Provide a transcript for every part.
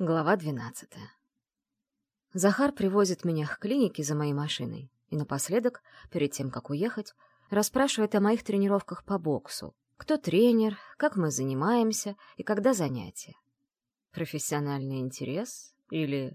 Глава 12. Захар привозит меня к клинике за моей машиной и напоследок, перед тем, как уехать, расспрашивает о моих тренировках по боксу. Кто тренер, как мы занимаемся и когда занятия. Профессиональный интерес или...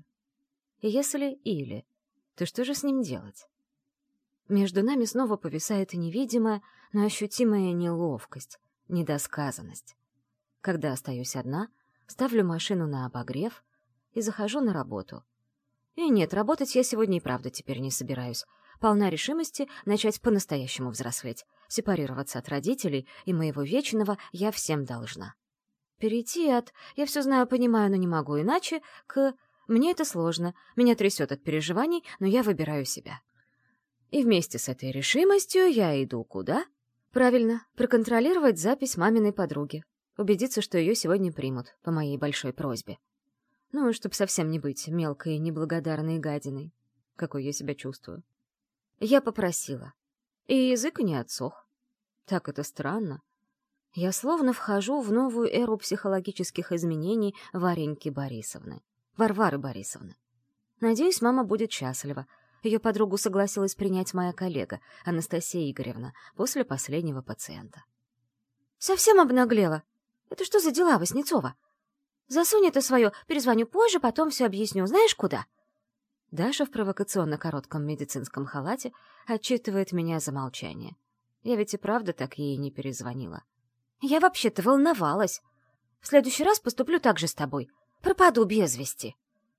Если, то что же с ним делать? Между нами снова повисает невидимая, но ощутимая неловкость, недосказанность. Когда остаюсь одна, ставлю машину на обогрев и захожу на работу. И нет, работать я сегодня и правда теперь не собираюсь. Полна решимости начать по-настоящему взрослеть, сепарироваться от родителей и моего вечного «я всем должна». Перейти от «я все знаю, понимаю, но не могу иначе» к «мне это сложно, меня трясет от переживаний, но я выбираю себя». И вместе с этой решимостью я иду куда? Правильно, проконтролировать запись маминой подруги. Убедиться, что ее сегодня примут, по моей большой просьбе. Ну, чтобы совсем не быть мелкой и неблагодарной гадиной. Какой я себя чувствую. Я попросила. И язык не отсох. Так это странно. Я словно вхожу в новую эру психологических изменений Вареньки Борисовны. Варвары Борисовны. Надеюсь, мама будет счастлива. Ее подругу согласилась принять моя коллега, Анастасия Игоревна, после последнего пациента. Совсем обнаглела. Это что за дела, Васнецова? Засунь это свое, перезвоню позже, потом все объясню. Знаешь, куда? Даша в провокационно-коротком медицинском халате отчитывает меня за молчание. Я ведь и правда так ей не перезвонила. Я вообще-то волновалась. В следующий раз поступлю так же с тобой. Пропаду без вести.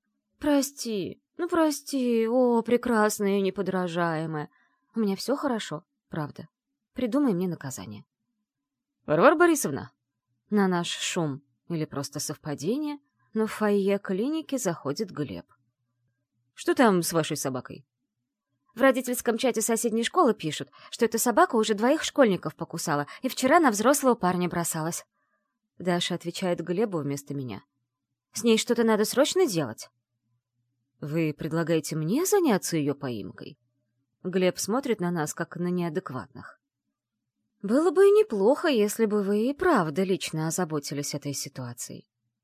Прости, прости, о, прекрасная и неподражаемая. У меня все хорошо, правда. Придумай мне наказание. Варвара Борисовна. На наш шум или просто совпадение, но в фойе клиники заходит Глеб. «Что там с вашей собакой?» В родительском чате соседней школы пишут, что эта собака уже 2 школьников покусала и вчера на взрослого парня бросалась. Даша отвечает Глебу вместо меня. «С ней что-то надо срочно делать». «Вы предлагаете мне заняться ее поимкой?» Глеб смотрит на нас, как на неадекватных. Было бы и неплохо, если бы вы и правда лично озаботились этой ситуацией.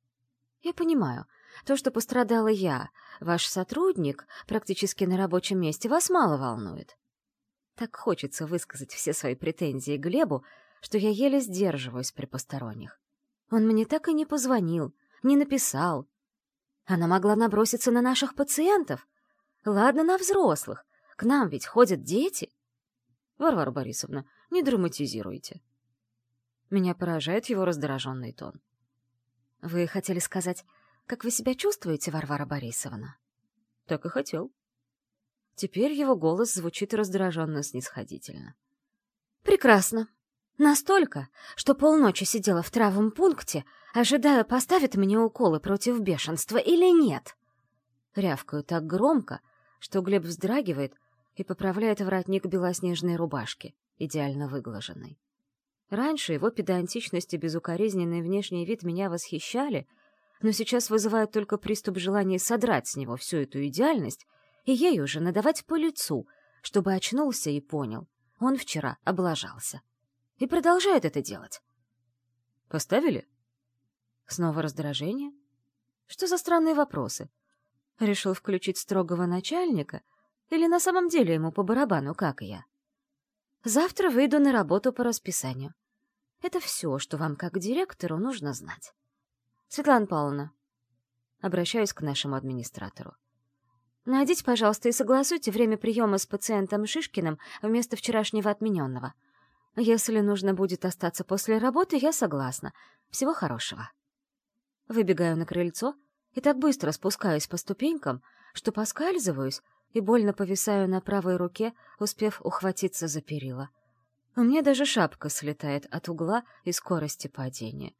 Я понимаю, то, что пострадала я, ваш сотрудник, практически на рабочем месте, вас мало волнует. Так хочется высказать все свои претензии Глебу, что я еле сдерживаюсь при посторонних. Он мне так и не позвонил, не написал. Она могла наброситься на наших пациентов. Ладно, на взрослых. К нам ведь ходят дети. Варвара Борисовна, не драматизируйте. Меня поражает его раздраженный тон. Вы хотели сказать, как вы себя чувствуете, Варвара Борисовна? Так и хотел. Теперь его голос звучит раздраженно-снисходительно. Прекрасно. Настолько, что полночи сидела в травмпункте, ожидая, поставит мне уколы против бешенства или нет. Рявкаю так громко, что Глеб вздрагивает и поправляет воротник белоснежной рубашки, идеально выглаженной. Раньше его педантичность и безукоризненный внешний вид меня восхищали, но сейчас вызывают только приступ желания содрать с него всю эту идеальность и ей уже надавать по лицу, чтобы очнулся и понял, он вчера облажался. И продолжает это делать. «Поставили?» Снова раздражение? Что за странные вопросы? Решил включить строгого начальника? Или на самом деле ему по барабану, как и я? Завтра выйду на работу по расписанию. Это все, что вам, как директору, нужно знать. Светлана Павловна, обращаюсь к нашему администратору. Найдите, пожалуйста, и согласуйте время приема с пациентом Шишкиным вместо вчерашнего отмененного. Если нужно будет остаться после работы, я согласна. Всего хорошего. Выбегаю на крыльцо и так быстро спускаюсь по ступенькам, что поскальзываюсь и больно повисаю на правой руке, успев ухватиться за перила. У меня даже шапка слетает от угла и скорости падения.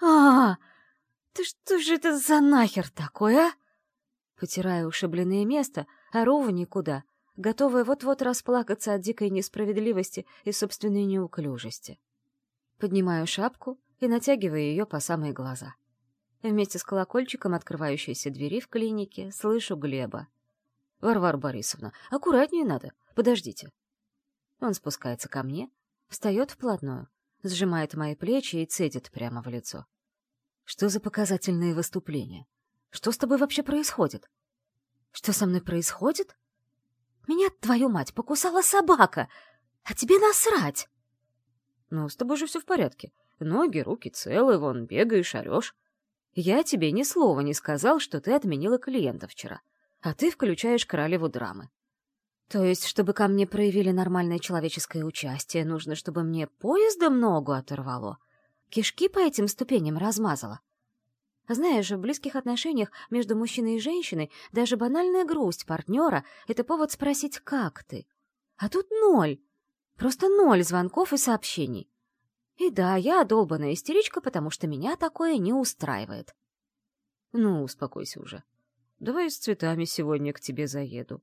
Ты что же это за нахер такой, а? Потирая ушибленное место, ору в никуда, готовая вот-вот расплакаться от дикой несправедливости и собственной неуклюжести. Поднимаю шапку и натягиваю ее по самые глаза. Вместе с колокольчиком открывающейся двери в клинике слышу Глеба. «Варвара Борисовна, аккуратнее надо. Подождите». Он спускается ко мне, встает вплотную, сжимает мои плечи и цедит прямо в лицо. «Что за показательные выступления? Что с тобой вообще происходит? Что со мной происходит? Меня, твою мать, покусала собака, а тебе насрать. Ну, с тобой же все в порядке. Ноги, руки целы, вон, бегаешь, орешь. Я тебе ни слова не сказал, что ты отменила клиента вчера, а ты включаешь королеву драмы. То есть, чтобы ко мне проявили нормальное человеческое участие, нужно, чтобы мне поездом ногу оторвало, кишки по этим ступеням размазало. Знаешь, в близких отношениях между мужчиной и женщиной даже банальная грусть партнера — это повод спросить, как ты. А тут ноль. Просто ноль звонков и сообщений. И да, я долбаная истеричка, потому что меня такое не устраивает. Ну, успокойся уже. Давай с цветами сегодня к тебе заеду.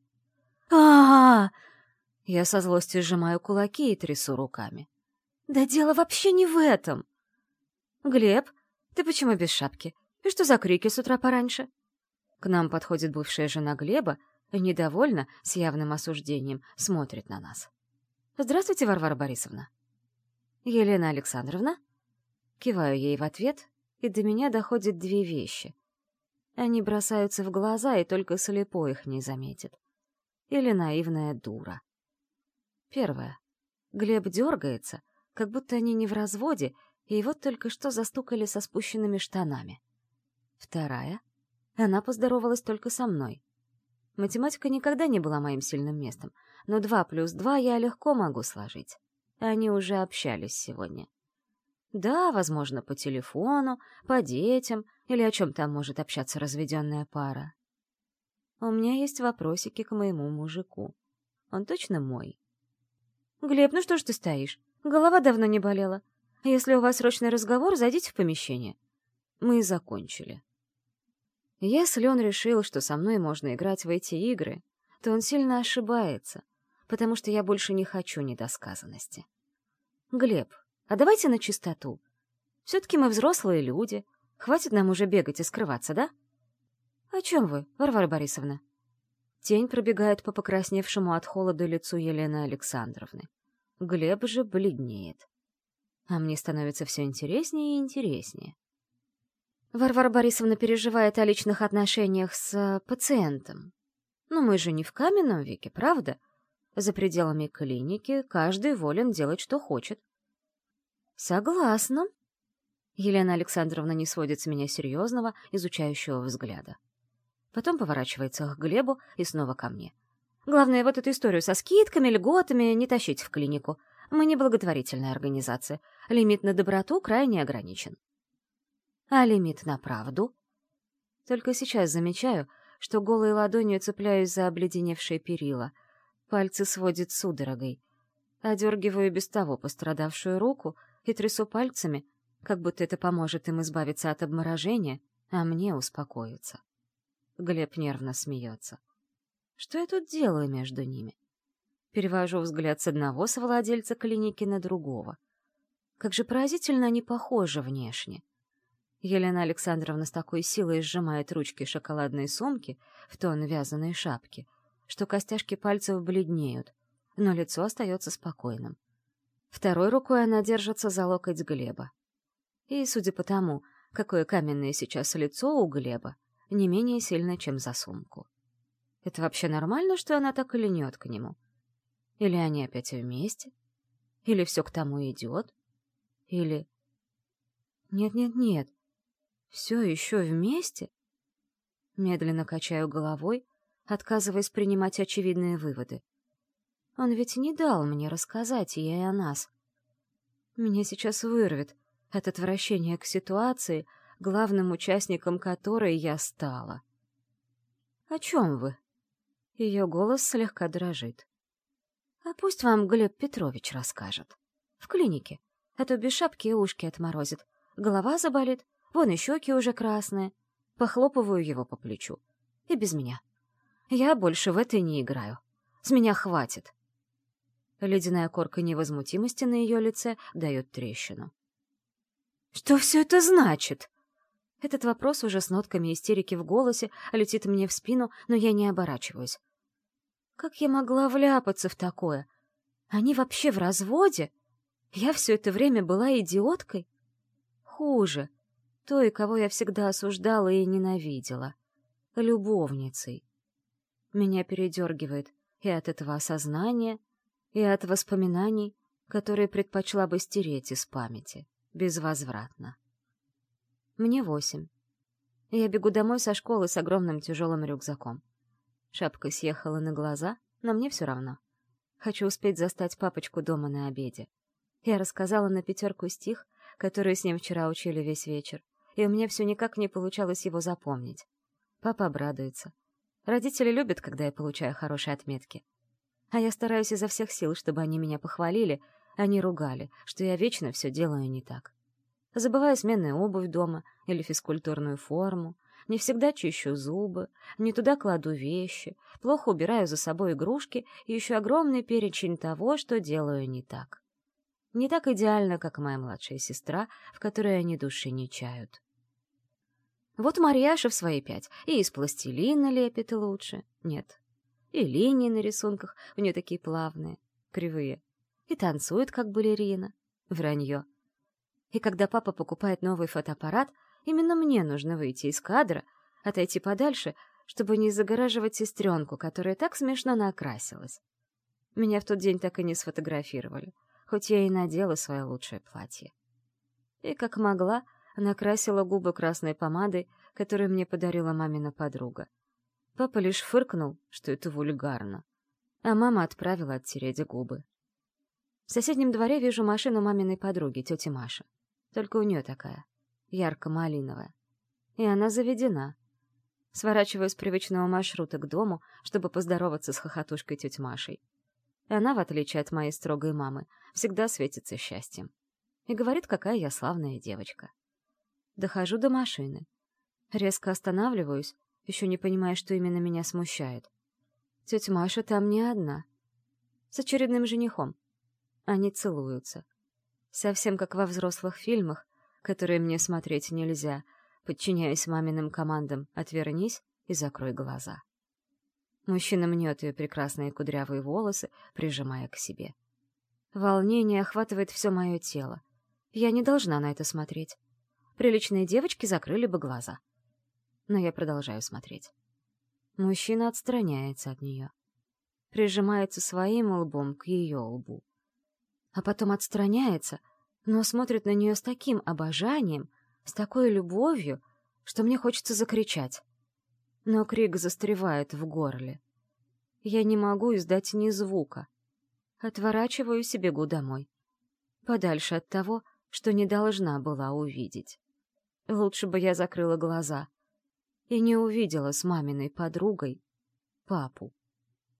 А, Я со злости сжимаю кулаки и трясу руками. Да дело вообще не в этом. Глеб, ты почему без шапки? И что за крики с утра пораньше? К нам подходит бывшая жена Глеба и недовольно, с явным осуждением, смотрит на нас. Здравствуйте, Варвара Борисовна. Елена Александровна? Киваю ей в ответ, и до меня доходят две вещи. Они бросаются в глаза, и только слепой их не заметит. Или наивная дура. Первое. Глеб дергается, как будто они не в разводе, и его только что застукали со спущенными штанами. Вторая. Она поздоровалась только со мной. Математика никогда не была моим сильным местом, но 2 + 2 я легко могу сложить. Они уже общались сегодня. Да, возможно, по телефону, по детям или о чем там может общаться разведенная пара. У меня есть вопросики к моему мужику. Он точно мой? Глеб, ну что ж ты стоишь? Голова давно не болела. Если у вас срочный разговор, зайдите в помещение. Мы закончили. Если он решил, что со мной можно играть в эти игры, то он сильно ошибается, потому что я больше не хочу недосказанности. Глеб, а давайте на чистоту. Все-таки мы взрослые люди. Хватит нам уже бегать и скрываться, да? О чем вы, Варвара Борисовна? Тень пробегает по покрасневшему от холода лицу Елены Александровны. Глеб же бледнеет. А мне становится все интереснее и интереснее. Варвара Борисовна переживает о личных отношениях с пациентом. Но мы же не в каменном веке, правда? За пределами клиники каждый волен делать, что хочет. Согласна. Елена Александровна не сводит с меня серьезного, изучающего взгляда. Потом поворачивается к Глебу и снова ко мне. Главное, вот эту историю со скидками, льготами не тащить в клинику. Мы не благотворительная организация. Лимит на доброту крайне ограничен. А лимит на правду? Только сейчас замечаю, что голой ладонью цепляюсь за обледеневшие перила. Пальцы сводит судорогой. Одергиваю без того пострадавшую руку и трясу пальцами, как будто это поможет им избавиться от обморожения, а мне успокоиться. Глеб нервно смеется. Что я тут делаю между ними? Перевожу взгляд с одного совладельца клиники на другого. Как же поразительно они похожи внешне. Елена Александровна с такой силой сжимает ручки шоколадной сумки в тон вязаной шапки, что костяшки пальцев бледнеют, но лицо остается спокойным. Второй рукой она держится за локоть Глеба. И, судя по тому, какое каменное сейчас лицо у Глеба, не менее сильно, чем за сумку. Это вообще нормально, что она так и льнет к нему? Или они опять вместе? Или все к тому идет? Или... Нет. Все еще вместе? Медленно качаю головой, отказываясь принимать очевидные выводы. Он ведь не дал мне рассказать ей о нас. Меня сейчас вырвет от отвращения к ситуации, главным участником которой я стала. «О чем вы?» Ее голос слегка дрожит. «А пусть вам Глеб Петрович расскажет. В клинике, а то без шапки и ушки отморозит. Голова заболит, вон и щеки уже красные. Похлопываю его по плечу. И без меня. Я больше в это не играю. С меня хватит». Ледяная корка невозмутимости на ее лице дает трещину. «Что все это значит?» Этот вопрос уже с нотками истерики в голосе летит мне в спину, но я не оборачиваюсь. Как я могла вляпаться в такое? Они вообще в разводе? Я все это время была идиоткой? Хуже. Той, кого я всегда осуждала и ненавидела. любовницей. Меня передергивает и от этого осознания, и от воспоминаний, которые предпочла бы стереть из памяти, безвозвратно. Мне 8. Я бегу домой со школы с огромным тяжелым рюкзаком. Шапка съехала на глаза, но мне все равно. Хочу успеть застать папочку дома на обеде. Я рассказала на 5 стих, который с ним вчера учили весь вечер, и у меня все никак не получалось его запомнить. Папа обрадуется. Родители любят, когда я получаю хорошие отметки. А я стараюсь изо всех сил, чтобы они меня похвалили, а не ругали, что я вечно все делаю не так. Забываю сменную обувь дома или физкультурную форму, не всегда чищу зубы, не туда кладу вещи, плохо убираю за собой игрушки и еще огромный перечень того, что делаю не так. Не так идеально, как моя младшая сестра, в которой они души не чают. Вот Марьяша в свои 5 и из пластилина лепит лучше. Нет. И линии на рисунках у нее такие плавные, кривые. И танцует, как балерина. Вранье. И когда папа покупает новый фотоаппарат, именно мне нужно выйти из кадра, отойти подальше, чтобы не загораживать сестренку, которая так смешно накрасилась. Меня в тот день так и не сфотографировали, хоть я и надела свое лучшее платье. И как могла, накрасила губы красной помадой, которую мне подарила мамина подруга. Папа лишь фыркнул, что это вульгарно, а мама отправила оттереть губы. В соседнем дворе вижу машину маминой подруги, тети Маши. Только у нее такая, ярко-малиновая. И она заведена. Сворачиваю с привычного маршрута к дому, чтобы поздороваться с хохотушкой тетей Машей. Она, в отличие от моей строгой мамы, всегда светится счастьем. И говорит, какая я славная девочка. Дохожу до машины. Резко останавливаюсь, еще не понимая, что именно меня смущает. Тетя Маша там не одна. С очередным женихом. Они целуются. Совсем как во взрослых фильмах, которые мне смотреть нельзя, подчиняясь маминым командам «отвернись» и «закрой глаза». Мужчина мнет ее прекрасные кудрявые волосы, прижимая к себе. Волнение охватывает все мое тело. Я не должна на это смотреть. Приличные девочки закрыли бы глаза. Но я продолжаю смотреть. Мужчина отстраняется от нее. Прижимается своим лбом к ее лбу. А потом отстраняется, но смотрит на нее с таким обожанием, с такой любовью, что мне хочется закричать. Но крик застревает в горле. Я не могу издать ни звука. Отворачиваюсь и бегу домой. Подальше от того, что не должна была увидеть. Лучше бы я закрыла глаза и не увидела с маминой подругой папу.